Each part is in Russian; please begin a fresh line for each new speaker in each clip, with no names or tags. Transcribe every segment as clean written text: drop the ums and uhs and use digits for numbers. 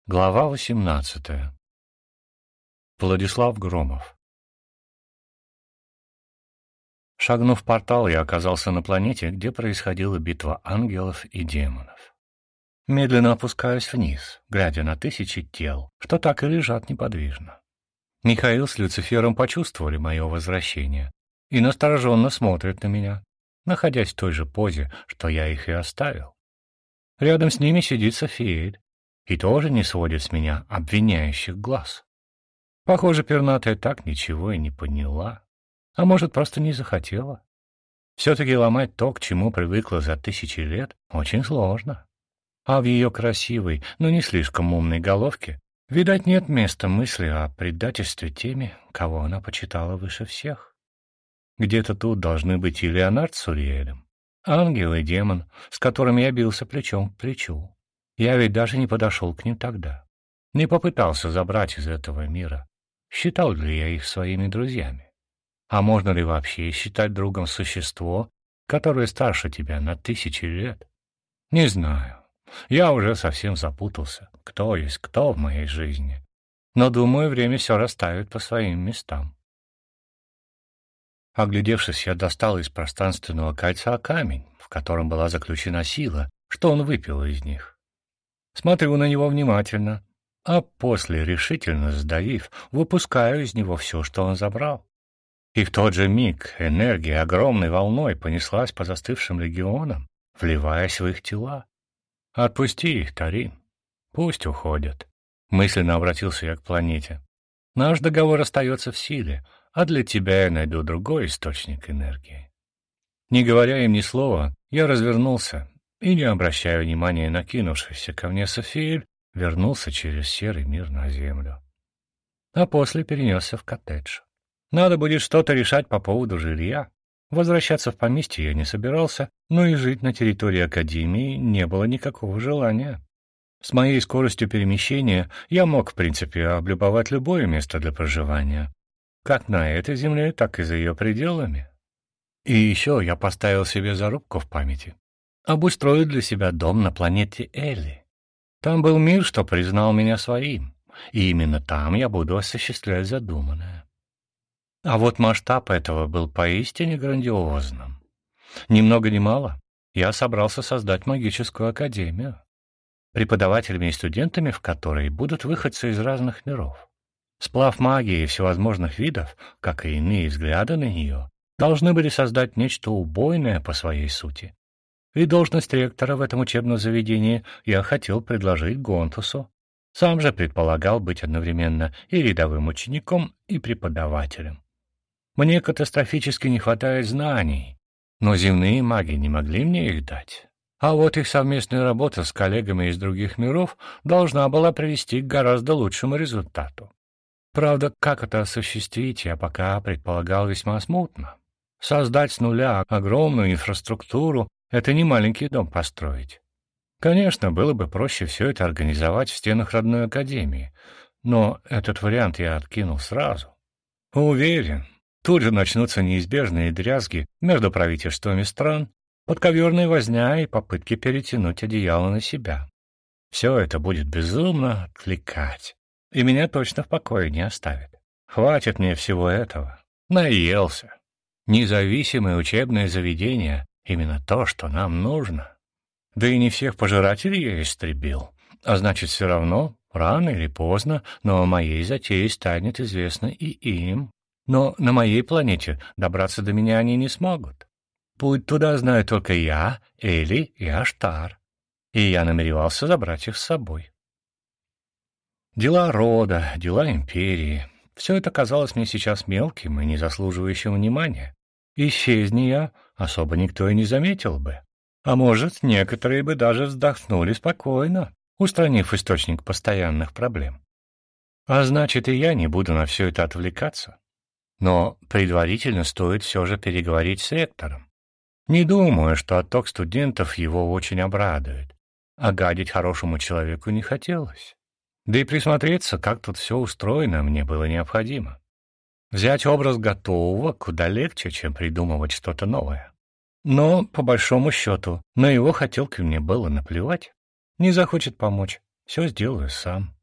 Глава 18. Владислав Громов. Шагнув в портал, я оказался на планете, где происходила битва ангелов и демонов. Медленно опускаюсь вниз, глядя на тысячи тел, что так и лежат неподвижно. Михаил с Люцифером почувствовали мое возвращение и настороженно смотрят на меня, находясь в той же позе, что я их и оставил. Рядом с ними сидит Софиэль и тоже не сводит с меня обвиняющих глаз. Похоже, пернатая так ничего и не поняла, а может, просто не захотела. Все-таки ломать то, к чему привыкла за тысячи лет, очень сложно. А в ее красивой, но не слишком умной головке, видать, нет места мысли о предательстве теми, кого она почитала выше всех. Где-то тут должны быть и Леонард с Уриэлем, ангел и демон, с которыми я бился плечом к плечу. Я ведь даже не подошел к ним тогда, не попытался забрать из этого мира. Считал ли я их своими друзьями? А можно ли вообще считать другом существо, которое старше тебя на тысячи лет? Не знаю. Я уже совсем запутался, кто есть кто в моей жизни. Но, думаю, время все расставит по своим местам. Оглядевшись, я достал из пространственного кольца камень, в котором была заключена сила, что он выпил из них. Смотрю на него внимательно, а после, решительно сдавив, выпускаю из него все, что он забрал. И в тот же миг энергия огромной волной понеслась по застывшим легионам, вливаясь в их тела. «Отпусти их, Тарин. Пусть уходят». Мысленно обратился я к планете. «Наш договор остается в силе, а для тебя я найду другой источник энергии». Не говоря им ни слова, я развернулся и, не обращая внимания на кинувшийся ко мне Софиэль, вернулся через серый мир на землю. А после перенесся в коттедж. Надо будет что-то решать по поводу жилья. Возвращаться в поместье я не собирался, но и жить на территории Академии не было никакого желания. С моей скоростью перемещения я мог, в принципе, облюбовать любое место для проживания, как на этой земле, так и за ее пределами. И еще я поставил себе зарубку в памяти обустроить для себя дом на планете Элли. Там был мир, что признал меня своим, и именно там я буду осуществлять задуманное. А вот масштаб этого был поистине грандиозным. Ни много ни мало, я собрался создать магическую академию, преподавателями и студентами в которой будут выходцы из разных миров. Сплав магии всевозможных видов, как и иные взгляды на нее, должны были создать нечто убойное по своей сути. И должность ректора в этом учебном заведении я хотел предложить Гонтусу. Сам же предполагал быть одновременно и рядовым учеником, и преподавателем. Мне катастрофически не хватает знаний, но земные маги не могли мне их дать. А вот их совместная работа с коллегами из других миров должна была привести к гораздо лучшему результату. Правда, как это осуществить, я пока предполагал весьма смутно. Создать с нуля огромную инфраструктуру — это не маленький дом построить. Конечно, было бы проще все это организовать в стенах родной академии, но этот вариант я откинул сразу. Уверен, тут же начнутся неизбежные дрязги между правительствами стран, подковерная возня и попытки перетянуть одеяло на себя. Все это будет безумно отвлекать, и меня точно в покое не оставит. Хватит мне всего этого. Наелся. Независимое учебное заведение — именно то, что нам нужно. Да и не всех пожирателей я истребил, а значит, все равно, рано или поздно, но о моей затее станет известно и им. Но на моей планете добраться до меня они не смогут. Путь туда знаю только я, Эли и Аштар, и я намеревался забрать их с собой. Дела рода, дела империи — все это казалось мне сейчас мелким и не заслуживающим внимания. Исчезни я, особо никто и не заметил бы. А может, некоторые бы даже вздохнули спокойно, устранив источник постоянных проблем. А значит, и я не буду на все это отвлекаться. Но предварительно стоит все же переговорить с ректором. Не думаю, что отток студентов его очень обрадует, а гадить хорошему человеку не хотелось. Да и присмотреться, как тут все устроено, мне было необходимо. Взять образ готового куда легче, чем придумывать что-то новое. Но, по большому счету, на его хотелки мне было наплевать. Не захочет помочь, все сделаю сам.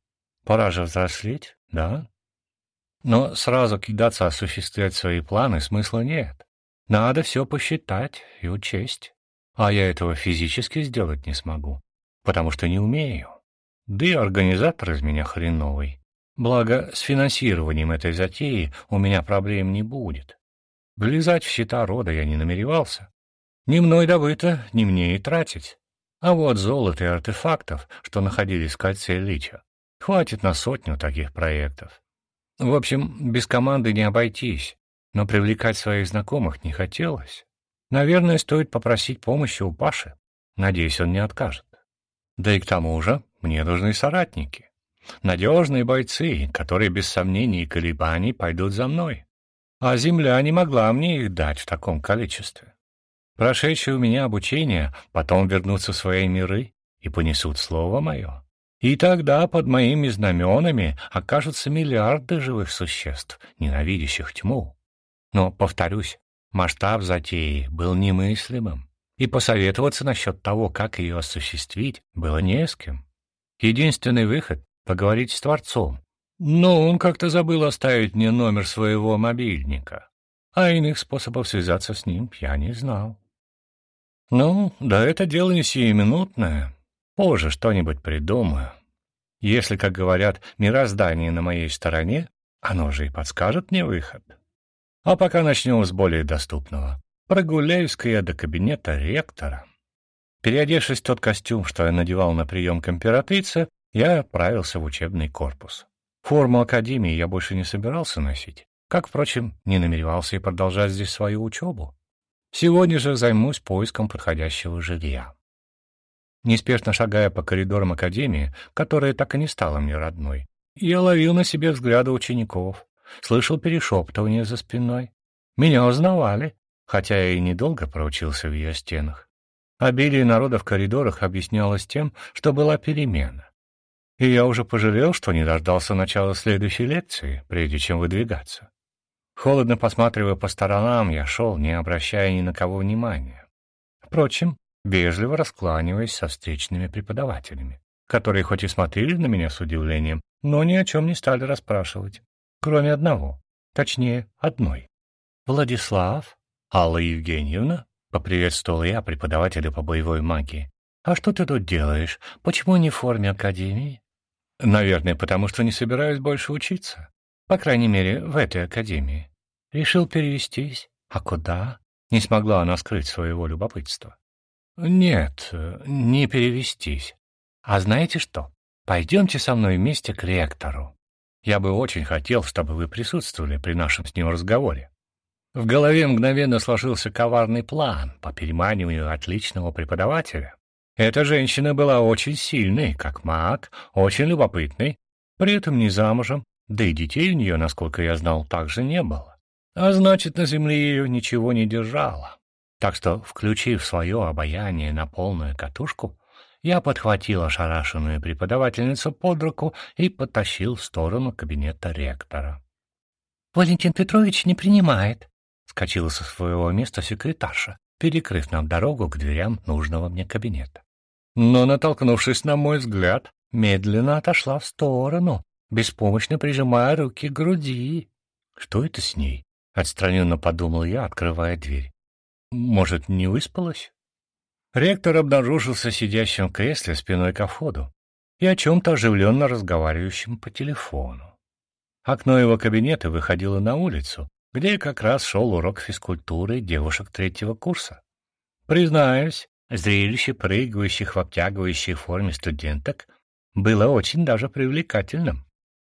Пора же взрослеть, да? Но сразу кидаться осуществлять свои планы смысла нет. Надо все посчитать и учесть. А я этого физически сделать не смогу, потому что не умею. Да и организатор из меня хреновый. Благо, с финансированием этой затеи у меня проблем не будет. Влезать в счета рода я не намеревался. Ни мной добыто, ни мне и тратить. А вот золота и артефактов, что находились в кольце Лича, хватит на 100 таких проектов. В общем, без команды не обойтись, но привлекать своих знакомых не хотелось. Наверное, стоит попросить помощи у Паши. Надеюсь, он не откажет. Да и к тому же мне нужны соратники. Надежные бойцы, которые без сомнений и колебаний пойдут за мной. А земля не могла мне их дать в таком количестве. Прошедшие у меня обучение потом вернутся в свои миры и понесут слово мое. И тогда под моими знаменами окажутся миллиарды живых существ, ненавидящих тьму. Но, повторюсь, масштаб затеи был немыслимым, и посоветоваться насчет того, как ее осуществить, было не с кем. Единственный выход — поговорить с Творцом. Но он как-то забыл оставить мне номер своего мобильника, а иных способов связаться с ним я не знал. Ну, да это дело не сиюминутное. Позже что-нибудь придумаю. Если, как говорят, мироздание на моей стороне, оно же и подскажет мне выход. А пока начнем с более доступного. Прогуляюсь-ка я до кабинета ректора. Переодевшись в тот костюм, что я надевал на прием к императрице, я отправился в учебный корпус. Форму академии я больше не собирался носить, как, впрочем, не намеревался и продолжать здесь свою учебу. Сегодня же займусь поиском подходящего жилья. Неспешно шагая по коридорам академии, которая так и не стала мне родной, я ловил на себе взгляды учеников, слышал перешептывания за спиной. Меня узнавали, хотя я и недолго проучился в ее стенах. Обилие народа в коридорах объяснялось тем, что была перемена. И я уже пожалел, что не дождался начала следующей лекции, прежде чем выдвигаться. Холодно посматривая по сторонам, я шел, не обращая ни на кого внимания. Впрочем, вежливо раскланиваясь со встречными преподавателями, которые хоть и смотрели на меня с удивлением, но ни о чем не стали расспрашивать, кроме одного, точнее, одной. «Владислав? Алла Евгеньевна?» — поприветствовал я преподавателя по боевой магии. «А что ты тут делаешь? Почему не в форме академии?» «Наверное, потому что не собираюсь больше учиться. По крайней мере, в этой академии. Решил перевестись. А куда?» Не смогла она скрыть своего любопытства. «Нет, не перевестись. А знаете что? Пойдемте со мной вместе к ректору. Я бы очень хотел, чтобы вы присутствовали при нашем с ним разговоре». В голове мгновенно сложился коварный план по переманиванию отличного преподавателя. Эта женщина была очень сильной, как маг, очень любопытной, при этом не замужем, да и детей у нее, насколько я знал, также не было. А значит, на земле ее ничего не держало. Так что, включив свое обаяние на полную катушку, я подхватил ошарашенную преподавательницу под руку и потащил в сторону кабинета ректора. «Валентин Петрович не принимает», — вскочила со своего места секретарша, перекрыв нам дорогу к дверям нужного мне кабинета. Но, натолкнувшись на мой взгляд, медленно отошла в сторону, беспомощно прижимая руки к груди. «Что это с ней?» — отстраненно подумал я, открывая дверь. «Может, не выспалась?» Ректор обнаружился сидящим в кресле спиной ко входу и о чем-то оживленно разговаривающим по телефону. Окно его кабинета выходило на улицу, где как раз шел урок физкультуры девушек 3-го курса. Признаюсь, зрелище прыгающих в обтягивающей форме студенток было очень даже привлекательным.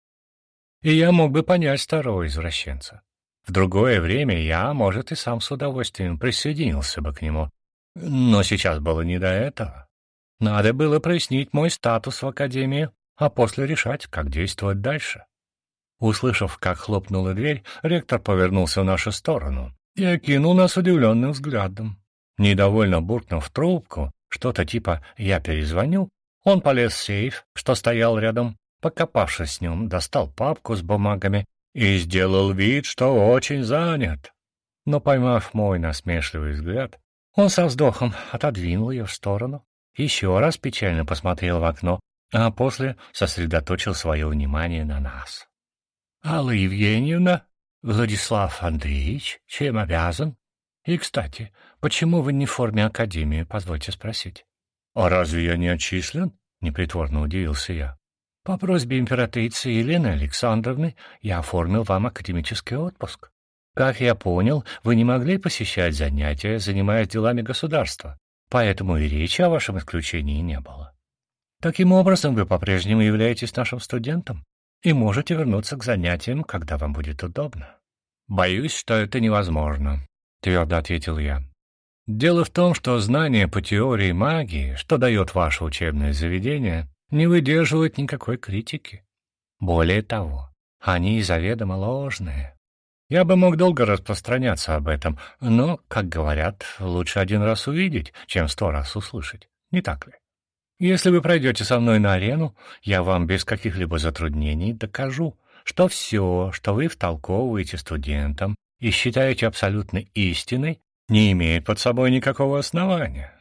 И я мог бы понять старого извращенца. В другое время я, может, и сам с удовольствием присоединился бы к нему. Но сейчас было не до этого. Надо было прояснить мой статус в академии, а после решать, как действовать дальше. Услышав, как хлопнула дверь, ректор повернулся в нашу сторону и окинул нас удивленным взглядом. Недовольно буркнув в трубку, что-то типа «я перезвоню», он полез в сейф, что стоял рядом, покопавшись в нем, достал папку с бумагами и сделал вид, что очень занят. Но, поймав мой насмешливый взгляд, он со вздохом отодвинул ее в сторону, еще раз печально посмотрел в окно а после сосредоточил свое внимание на нас. «Алла Евгеньевна, Владислав Андреевич, чем обязан? И, кстати, почему вы не в форме академии, позвольте спросить?» «А разве я не отчислен?» — непритворно удивился я. «По просьбе императрицы Елены Александровны я оформил вам академический отпуск. Как я понял, вы не могли посещать занятия, занимаясь делами государства, поэтому и речи о вашем исключении не было. Таким образом, вы по-прежнему являетесь нашим студентом и можете вернуться к занятиям, когда вам будет удобно». «Боюсь, что это невозможно», — твердо ответил я. «Дело в том, что знания по теории магии, что дает ваше учебное заведение, не выдерживают никакой критики. Более того, они заведомо ложные. Я бы мог долго распространяться об этом, но, как говорят, лучше один раз увидеть, чем 100 раз услышать, не так ли? Если вы пройдете со мной на арену, я вам без каких-либо затруднений докажу, что все, что вы втолковываете студентам и считаете абсолютно истиной, не имеет под собой никакого основания.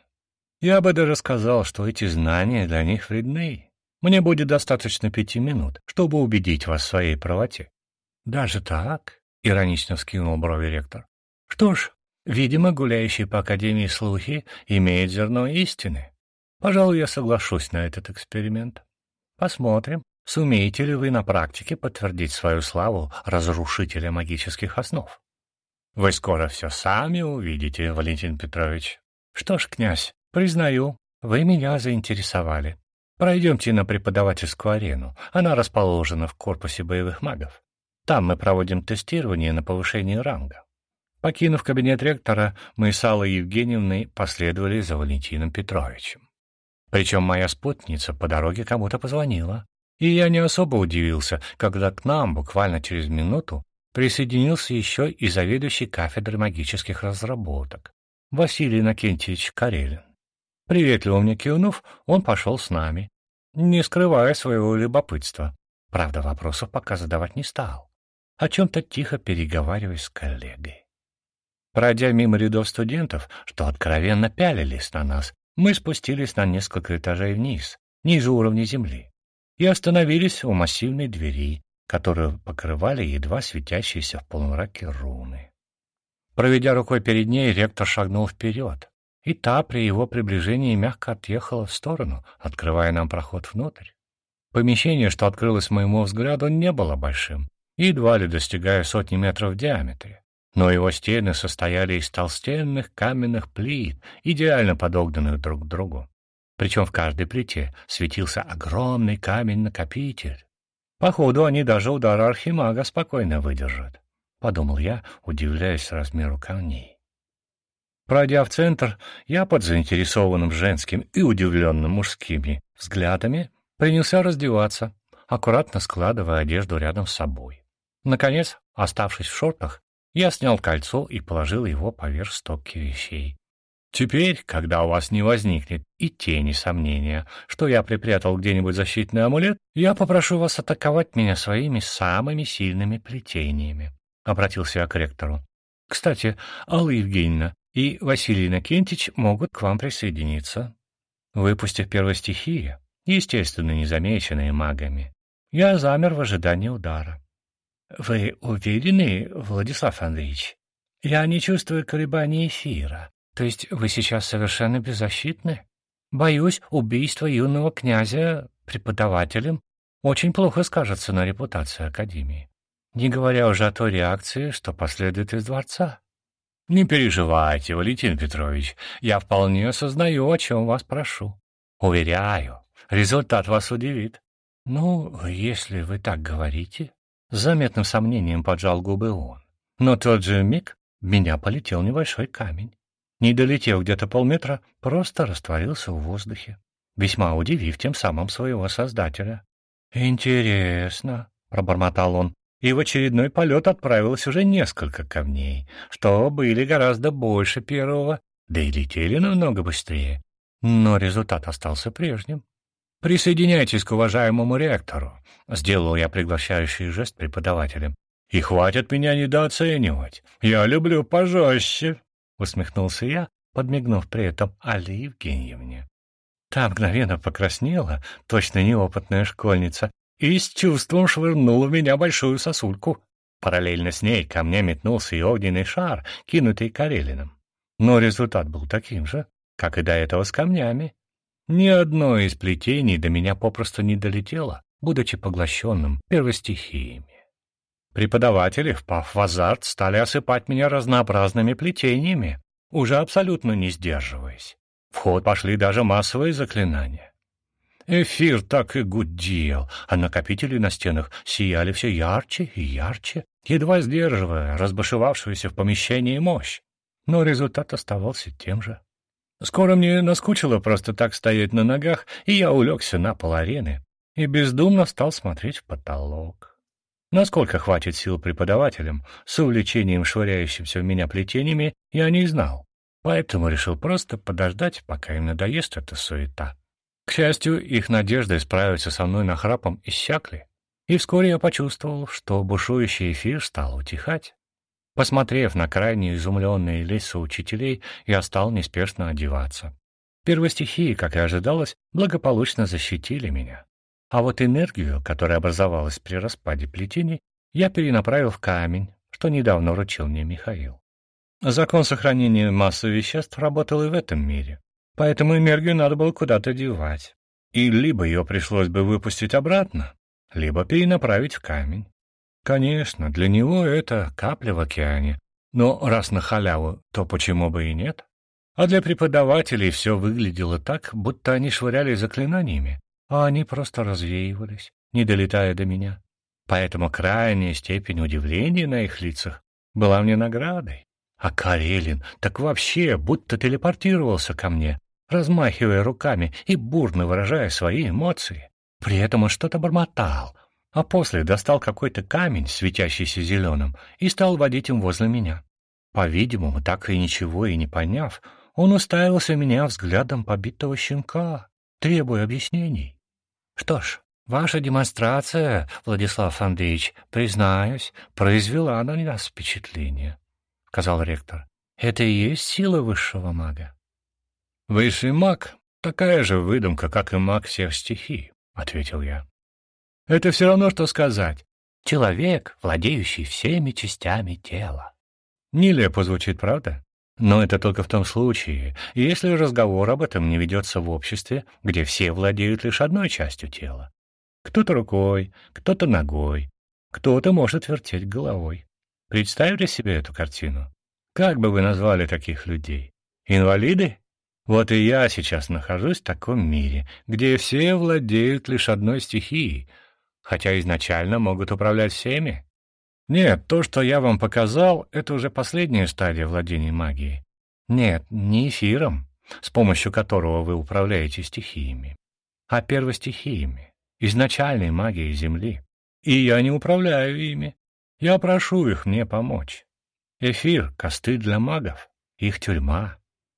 Я бы даже сказал, что эти знания для них вредны. Мне будет достаточно 5 минут, чтобы убедить вас в своей правоте». «Даже так?» — иронично вскинул брови ректор. «Что ж, видимо, гуляющие по академии слухи имеют зерно истины. Пожалуй, я соглашусь на этот эксперимент. Посмотрим, сумеете ли вы на практике подтвердить свою славу разрушителя магических основ. Вы скоро все сами увидите, Валентин Петрович. Что ж, князь, признаю, вы меня заинтересовали. Пройдемте на преподавательскую арену. Она расположена в корпусе боевых магов. Там мы проводим тестирование на повышение ранга». Покинув кабинет ректора, мы с Аллой Евгеньевной последовали за Валентином Петровичем. Причем моя спутница по дороге кому-то позвонила, и я не особо удивился, когда к нам буквально через минуту присоединился еще и заведующий кафедрой магических разработок Василий Иннокентьевич Карелин. Приветливо мне кивнув, он пошел с нами, не скрывая своего любопытства. Правда, вопросов пока задавать не стал, о чем-то тихо переговариваясь с коллегой. Пройдя мимо рядов студентов, что откровенно пялились на нас, мы спустились на несколько этажей вниз, ниже уровня земли, и остановились у массивной двери, которую покрывали едва светящиеся в полумраке руны. Проведя рукой перед ней, ректор шагнул вперед, и та при его приближении мягко отъехала в сторону, открывая нам проход внутрь. Помещение, что открылось моему взгляду, не было большим, едва ли достигая 100 метров в диаметре. Но его стены состояли из толстенных каменных плит, идеально подогнанных друг к другу. Причем в каждой плите светился огромный камень-накопитель. Походу, они даже удара архимага спокойно выдержат, — подумал я, удивляясь размеру камней. Пройдя в центр, я под заинтересованным женским и удивленным мужскими взглядами принялся раздеваться, аккуратно складывая одежду рядом с собой. Наконец, оставшись в шортах, я снял кольцо и положил его поверх стопки вещей. Теперь, когда у вас не возникнет и тени сомнения, что я припрятал где-нибудь защитный амулет, я попрошу вас атаковать меня своими самыми сильными плетениями, — обратился я к ректору. Кстати, Алла Евгеньевна и Василий Иннокентьевич могут к вам присоединиться. Выпустив первой стихии, естественно, незамеченные магами, я замер в ожидании удара. «Вы уверены, Владислав Андреевич? Я не чувствую колебаний эфира. То есть вы сейчас совершенно беззащитны? Боюсь, убийство юного князя преподавателем очень плохо скажется на репутации Академии, не говоря уже о той реакции, что последует из дворца». «Не переживайте, Валентин Петрович, я вполне осознаю, о чем вас прошу. Уверяю, результат вас удивит». «Ну, если вы так говорите...» С заметным сомнением поджал губы он. Но в тот же миг в меня полетел небольшой камень. Не долетев где-то полметра, просто растворился в воздухе, весьма удивив тем самым своего создателя. «Интересно», — пробормотал он, и в очередной полет отправилось уже несколько камней, что были гораздо больше первого, да и летели намного быстрее. Но результат остался прежним. «Присоединяйтесь к уважаемому ректору», — сделал я приглашающий жест преподавателям. «И хватит меня недооценивать. Я люблю пожестче», — усмехнулся я, подмигнув при этом Алле Евгеньевне. Та мгновенно покраснела, точно неопытная школьница, и с чувством швырнула в меня большую сосульку. Параллельно с ней ко мне метнулся и огненный шар, кинутый Карелиным. Но результат был таким же, как и до этого с камнями. Ни одно из плетений до меня попросту не долетело, будучи поглощенным первостихиями. Преподаватели, впав в азарт, стали осыпать меня разнообразными плетениями, уже абсолютно не сдерживаясь. В ход пошли даже массовые заклинания. Эфир так и гудел, а накопители на стенах сияли все ярче и ярче, едва сдерживая разбушевавшуюся в помещении мощь. Но результат оставался тем же. Скоро мне наскучило просто так стоять на ногах, и я улегся на пол арены и бездумно стал смотреть в потолок. Насколько хватит сил преподавателям, с увлечением швыряющимся в меня плетениями, я не знал, поэтому решил просто подождать, пока им надоест эта суета. К счастью, их надежды справиться со мной нахрапом иссякли, и вскоре я почувствовал, что бушующий эфир стал утихать. Посмотрев на крайне изумленные лица учителей, я стал неспешно одеваться. Первостихии, как и ожидалось, благополучно защитили меня. А вот энергию, которая образовалась при распаде плетений, я перенаправил в камень, что недавно вручил мне Михаил. Закон сохранения массы веществ работал и в этом мире, поэтому энергию надо было куда-то девать. И либо ее пришлось бы выпустить обратно, либо перенаправить в камень. Конечно, для него это капля в океане, но раз на халяву, то почему бы и нет? А для преподавателей все выглядело так, будто они швыряли заклинаниями, а они просто развеивались, не долетая до меня. Поэтому крайняя степень удивления на их лицах была мне наградой. А Карелин так вообще будто телепортировался ко мне, размахивая руками и бурно выражая свои эмоции. При этом он что-то бормотал, а после достал какой-то камень, светящийся зеленым, и стал водить им возле меня. По-видимому, так и ничего и не поняв, он уставился в меня взглядом побитого щенка, требуя объяснений. «Что ж, ваша демонстрация, Владислав Андреевич, признаюсь, произвела на нас впечатление», — сказал ректор. «Это и есть сила высшего мага». «Высший маг — такая же выдумка, как и маг всех стихий», — ответил я. «Это все равно, что сказать. Человек, владеющий всеми частями тела». Нелепо звучит, правда? Но это только в том случае, если разговор об этом не ведется в обществе, где все владеют лишь одной частью тела. Кто-то рукой, кто-то ногой, кто-то может вертеть головой. Представили себе эту картину? Как бы вы назвали таких людей? Инвалиды? Вот и я сейчас нахожусь в таком мире, где все владеют лишь одной стихией, хотя изначально могут управлять всеми. Нет, то, что я вам показал, это уже последняя стадия владения магией. Нет, не эфиром, с помощью которого вы управляете стихиями, а первостихиями, изначальной магией Земли. И я не управляю ими. Я прошу их мне помочь. Эфир — костыль для магов, их тюрьма.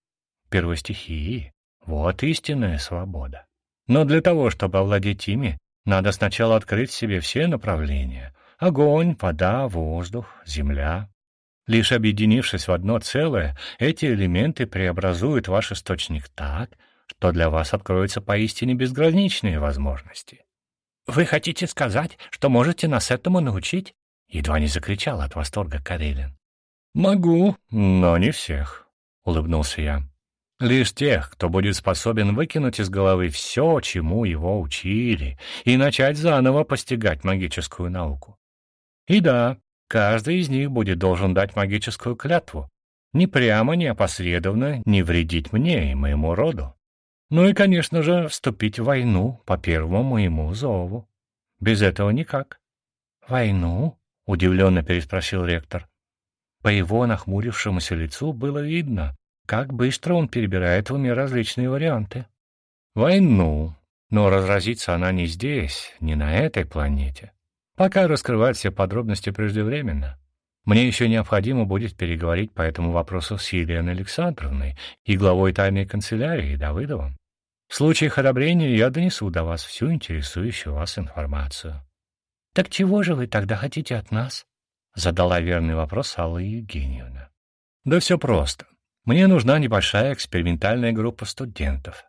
Первостихии — вот истинная свобода. Но для того, чтобы овладеть ими, надо сначала открыть в себе все направления — огонь, вода, воздух, земля. Лишь объединившись в одно целое, эти элементы преобразуют ваш источник так, что для вас откроются поистине безграничные возможности. «Вы хотите сказать, что можете нас этому научить?» — едва не закричал от восторга Карелин. «Могу, но не всех», — улыбнулся я. «Лишь тех, кто будет способен выкинуть из головы все, чему его учили, и начать заново постигать магическую науку. И да, каждый из них будет должен дать магическую клятву, ни прямо, ни опосредованно не вредить мне и моему роду. Ну и, конечно же, вступить в войну по первому моему зову. Без этого никак». «Войну?» — удивленно переспросил ректор. По его нахмурившемуся лицу было видно, как быстро он перебирает в уме различные варианты. «Войну. Но разразится она не здесь, не на этой планете. Пока раскрывать все подробности преждевременно. Мне еще необходимо будет переговорить по этому вопросу с Еленой Александровной и главой тайной канцелярии Давыдовым. В случае их одобрения я донесу до вас всю интересующую вас информацию». «Так чего же вы тогда хотите от нас?» — задала верный вопрос Алла Евгеньевна. «Да все просто. Мне нужна небольшая экспериментальная группа студентов.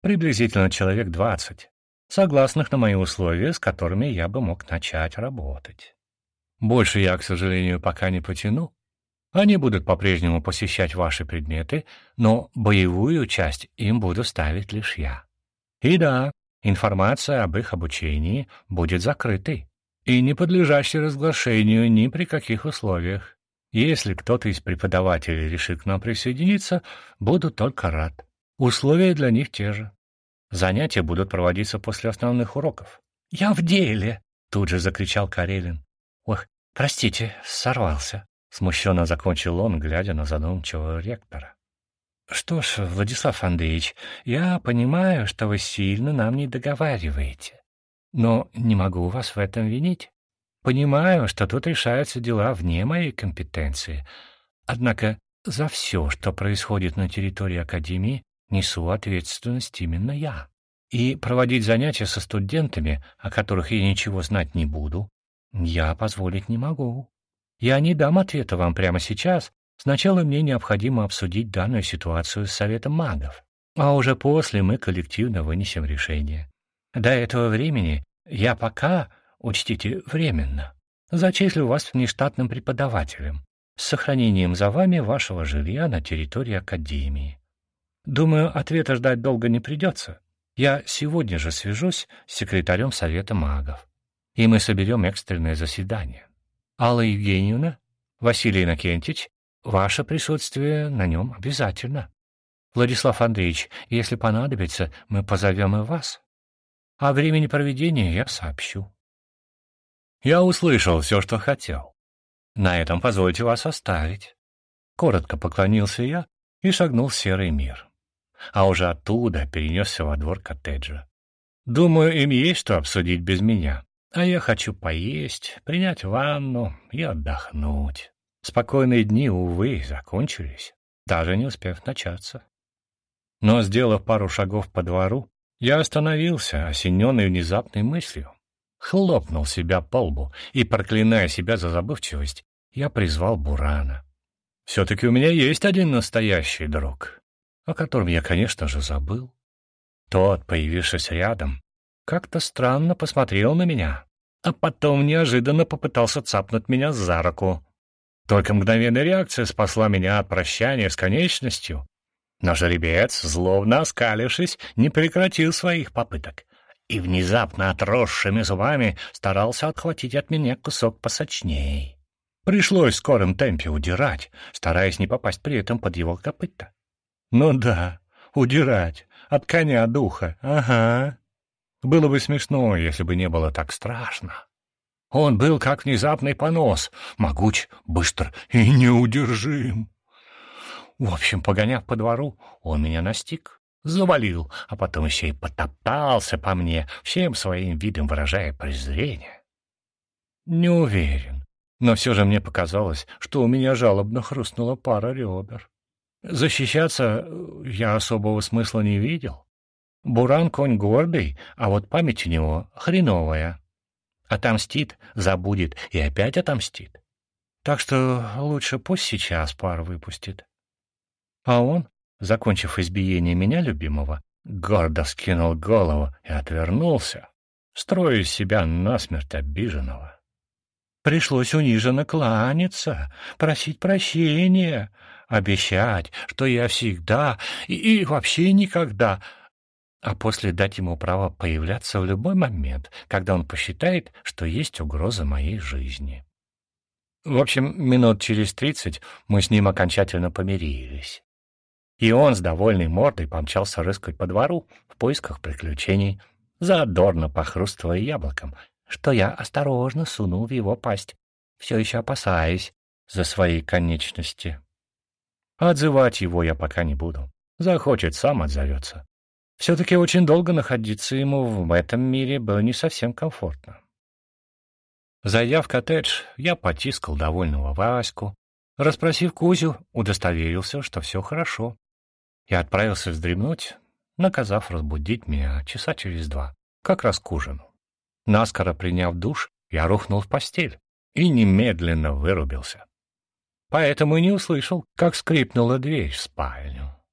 Приблизительно человек 20, согласных на мои условия, с которыми я бы мог начать работать. Больше я, к сожалению, пока не потяну. Они будут по-прежнему посещать ваши предметы, но боевую часть им буду ставить лишь я. И да, информация об их обучении будет закрытой и не подлежащей разглашению ни при каких условиях. Если кто-то из преподавателей решит к нам присоединиться, буду только рад. Условия для них те же. Занятия будут проводиться после основных уроков. «Я в деле!» — тут же закричал Карелин. «Ох, простите, сорвался!» — смущенно закончил он, глядя на задумчивого ректора. «Что ж, Владислав Андреевич, я понимаю, что вы сильно нам не договариваете, но не могу вас в этом винить. Понимаю, что тут решаются дела вне моей компетенции, однако за все, что происходит на территории Академии, несу ответственность именно я. И проводить занятия со студентами, о которых я ничего знать не буду, я позволить не могу. Я не дам ответа вам прямо сейчас. Сначала мне необходимо обсудить данную ситуацию с Советом магов, а уже после мы коллективно вынесем решение. До этого времени я пока, учтите, временно, зачислю вас внештатным преподавателем с сохранением за вами вашего жилья на территории Академии. Думаю, ответа ждать долго не придется. Я сегодня же свяжусь с секретарем Совета магов, и мы соберем экстренное заседание. Алла Евгеньевна, Василий Иннокентьевич, ваше присутствие на нем обязательно. Владислав Андреевич, если понадобится, мы позовем и вас. О времени проведения я сообщу. Я услышал все, что хотел. На этом позвольте вас оставить. Коротко поклонился я и шагнул в серый мир. А уже оттуда перенесся во двор коттеджа. Думаю, им есть что обсудить без меня. А я хочу поесть, принять ванну и отдохнуть. Спокойные дни, увы, закончились, даже не успев начаться. Но, сделав пару шагов по двору, я остановился, осененный внезапной мыслью. Хлопнул себя по лбу и, проклиная себя за забывчивость, я призвал Бурана. Все-таки у меня есть один настоящий друг, о котором я, конечно же, забыл. Тот, появившись рядом, как-то странно посмотрел на меня, а потом неожиданно попытался цапнуть меня за руку. Только мгновенная реакция спасла меня от прощания с конечностью. Но жеребец, злобно оскалившись, не прекратил своих попыток и внезапно отросшими зубами старался отхватить от меня кусок посочней. Пришлось в скором темпе удирать, стараясь не попасть при этом под его копыта. Ну да, удирать от коня духа, ага. Было бы смешно, если бы не было так страшно. Он был как внезапный понос, могуч, быстр и неудержим. В общем, погоняв по двору, он меня настиг, завалил, а потом еще и потоптался по мне, всем своим видом выражая презрение. Не уверен, но все же мне показалось, что у меня жалобно хрустнула пара ребер. Защищаться я особого смысла не видел. Буран конь гордый, а вот память у него хреновая. Отомстит, забудет и опять отомстит. Так что лучше пусть сейчас пар выпустит. А он, закончив избиение меня, любимого, гордо скинул голову и отвернулся, строя из себя насмерть обиженного. Пришлось униженно кланяться, просить прощения, обещать, что я всегда и вообще никогда, а после дать ему право появляться в любой момент, когда он посчитает, что есть угроза моей жизни. В общем, минут через 30 мы с ним окончательно помирились. И он с довольной мордой помчался рыскать по двору в поисках приключений, задорно похрустывая яблоком, что я осторожно сунул в его пасть, все еще опасаясь за свои конечности. Отзывать его я пока не буду. Захочет, сам отзовется. Все-таки очень долго находиться ему в этом мире было не совсем комфортно. Зайдя в коттедж, я потискал довольного Ваську, расспросив Кузю, удостоверился, что все хорошо. Я отправился вздремнуть, наказав разбудить меня часа через 2, как раз к ужину. Наскоро приняв душ, я рухнул в постель и немедленно вырубился. Поэтому и не услышал, как скрипнула дверь в спальню.